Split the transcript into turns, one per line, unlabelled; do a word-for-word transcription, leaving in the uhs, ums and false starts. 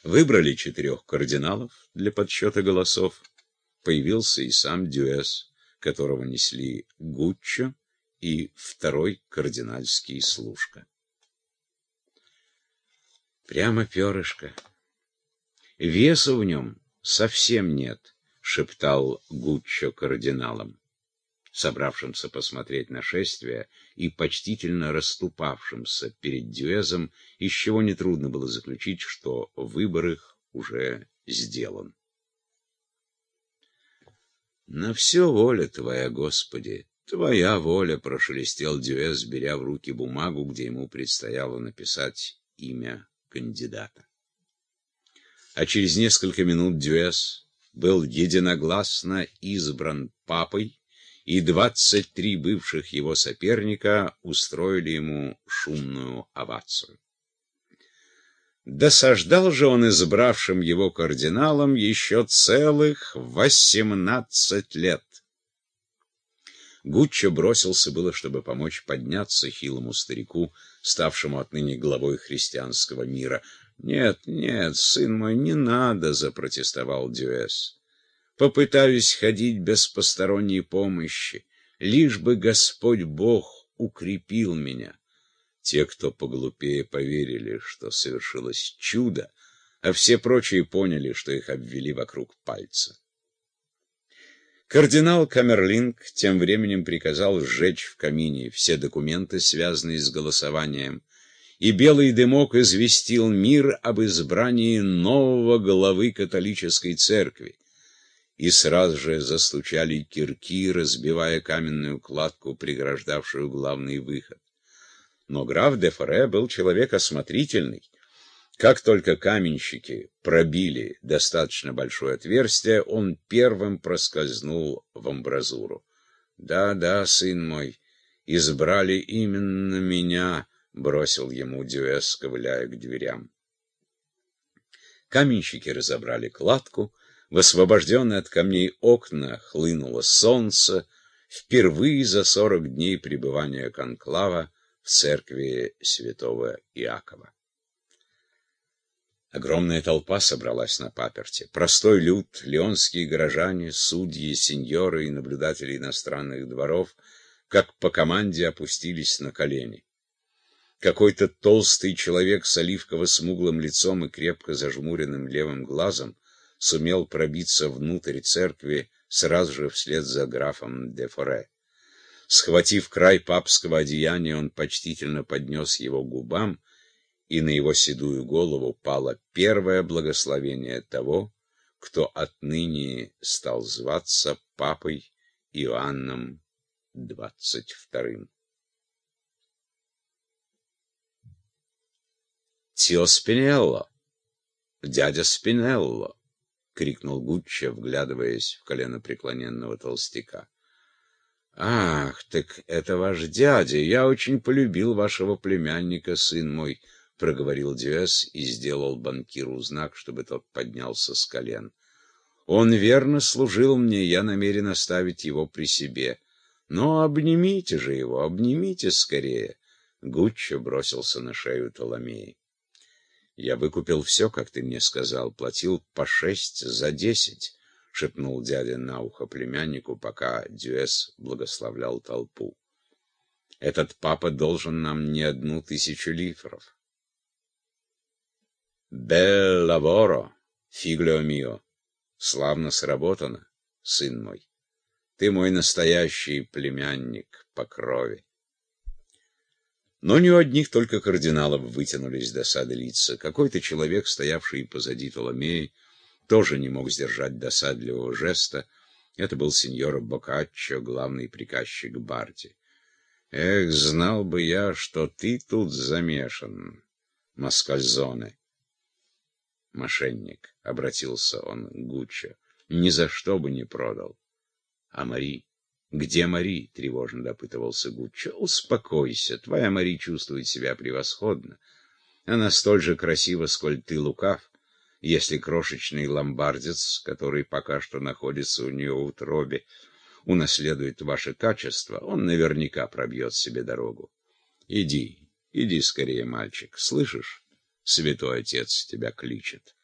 Выбрали четырех кардиналов для подсчета голосов. Появился и сам Дюэс, которого несли Гуччо и второй кардинальский служка. Прямо перышко. Весу в нем совсем нет, шептал Гуччо кардиналам, собравшимся посмотреть на шествие и почтительно расступавшимся перед Дюэзом, из чего нетрудно было заключить, что выбор их уже сделан. «На все воля Твоя, Господи, Твоя воля», — прошелестел Дюэз, беря в руки бумагу, где ему предстояло написать имя кандидата. А через несколько минут Дюэз был единогласно избран папой, и двадцать три бывших его соперника устроили ему шумную овацию. Досаждал же он избравшим его кардиналам еще целых восемнадцать лет. Гуччо бросился было, чтобы помочь подняться хилому старику, ставшему отныне главой христианского мира. «Нет, нет, сын мой, не надо», — запротестовал Дюэс. «Попытаюсь ходить без посторонней помощи, лишь бы Господь Бог укрепил меня». Те, кто поглупее, поверили, что совершилось чудо, а все прочие поняли, что их обвели вокруг пальца. Кардинал Камерлинг тем временем приказал сжечь в камине все документы, связанные с голосованием, и белый дымок известил мир об избрании нового главы католической церкви. И сразу же застучали кирки, разбивая каменную кладку, преграждавшую главный выход. Но граф де Форе был человек осмотрительный. Как только каменщики пробили достаточно большое отверстие, он первым проскользнул в амбразуру. «Да, да, сын мой, избрали именно меня», — бросил ему Дюэс, ковыляя к дверям. Каменщики разобрали кладку, в освобожденные от камней окна хлынуло солнце, впервые за сорок дней пребывания конклава в церкви святого Иакова. Огромная толпа собралась на паперти. Простой люд, леонские горожане, судьи, сеньоры и наблюдатели иностранных дворов, как по команде, опустились на колени. Какой-то толстый человек с оливково-смуглым лицом и крепко зажмуренным левым глазом сумел пробиться внутрь церкви сразу же вслед за графом де Форе. Схватив край папского одеяния, он почтительно поднес его к губам, и на его седую голову пало первое благословение того, кто отныне стал зваться папой Иоанном двадцать вторым. «Тио Спинелло! Дядя Спинелло!» — крикнул Гуччо, вглядываясь в коленопреклоненного толстяка. «Ах, так это ваш дядя! Я очень полюбил вашего племянника, сын мой», — проговорил Дюэс и сделал банкиру знак, чтобы тот поднялся с колен. «Он верно служил мне, я намерен оставить его при себе. Но обнимите же его, обнимите скорее!» Гуччо бросился на шею Толомеи. «Я выкупил все, как ты мне сказал, платил по шесть за десять», — шепнул дядя на ухо племяннику, пока Дюэс благословлял толпу. «Этот папа должен нам не одну тысячу лифров». «Бел лаворо, фиглио мио! Славно сработано, сын мой! Ты мой настоящий племянник по крови». Но не у одних только кардиналов вытянулись досады лица. Какой-то человек, стоявший позади Толомеи, тоже не мог сдержать досадливого жеста. Это был сеньор Боккаччо, главный приказчик Барди. «Эх, знал бы я, что ты тут замешан, маскальзоне!» «Мошенник», — обратился он к Гуччо, — «ни за что бы не продал». «А Мари? Где Мари?» — тревожно допытывался Гуччо. «Успокойся, твоя Мари чувствует себя превосходно. Она столь же красива, сколь ты лукав. Если крошечный ломбардец, который пока что находится у нее в утробе, унаследует ваши качества, он наверняка пробьет себе дорогу. Иди, иди скорее, мальчик, слышишь? Святой Отец тебя кличет».